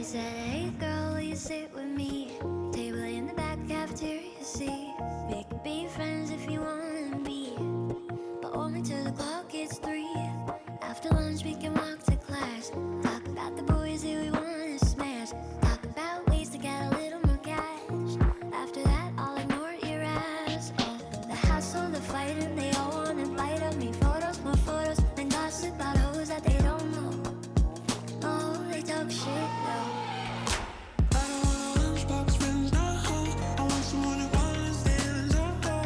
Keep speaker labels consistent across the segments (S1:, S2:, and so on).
S1: He said, hey girl, will you sit with me? Table in the back, cafeteria seat. We could be friends if you wanna be, but only till the clock hits 3. After lunch we can walk to class. Talk about the boys that we wanna smash. Talk about ways to get a little more cash. After that I'll ignore your ass. Oh, the hassle, the fighting, they all wanna bite of me. Photos, more photos, and gossip about hoes that they don't know. Oh, they talk shit though.
S2: I don't want lunchbox friends, no. I want someone who understands.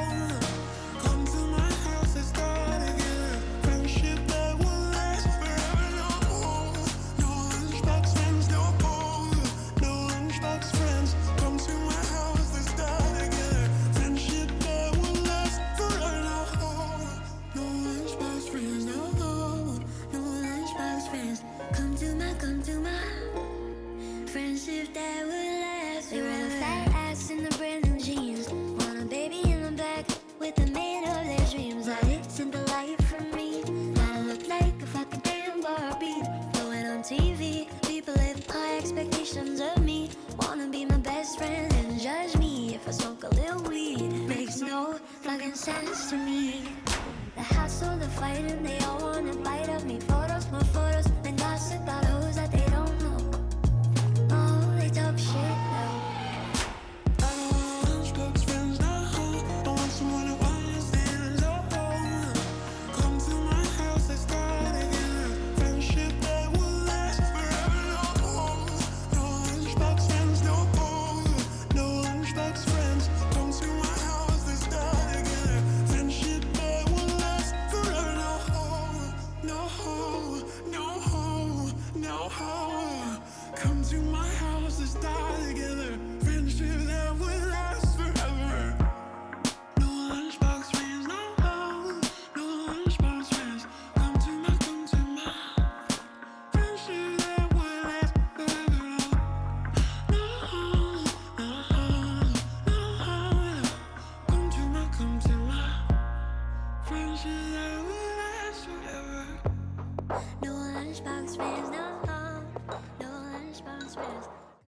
S2: Come to my house, let's start again. Friendship that will last forever. No lunchbox friends, no. No lunchbox friends. Come to my house, let's start again. Friendship that will last forever. No lunchbox friends, no. No lunchbox friends. Come to my friendship that will last.
S1: They wear the fat ass in the brand new jeans. Want a baby in the back with the man of their dreams. That isn't the life for me. I look like a fucking damn Barbie. Going on TV, people have high expectations of me. Wanna be my best friend and judge me if I smoke a little weed. Makes no fucking sense to me. The hassle, the fighting, they all wanna bite of me. Photos, more photos, and gossip about hoes that they don't know. Oh, they talk shit though.
S2: I don't want lunchbox friends, no. I want someone who understands. Come to my house, let's start again. Friendship that will last forever. No lunchbox friends, no. No lunchbox friends. Come to my house, let's start again. Friendship that will last forever. No. Come to my house, let's start together. Friendship that will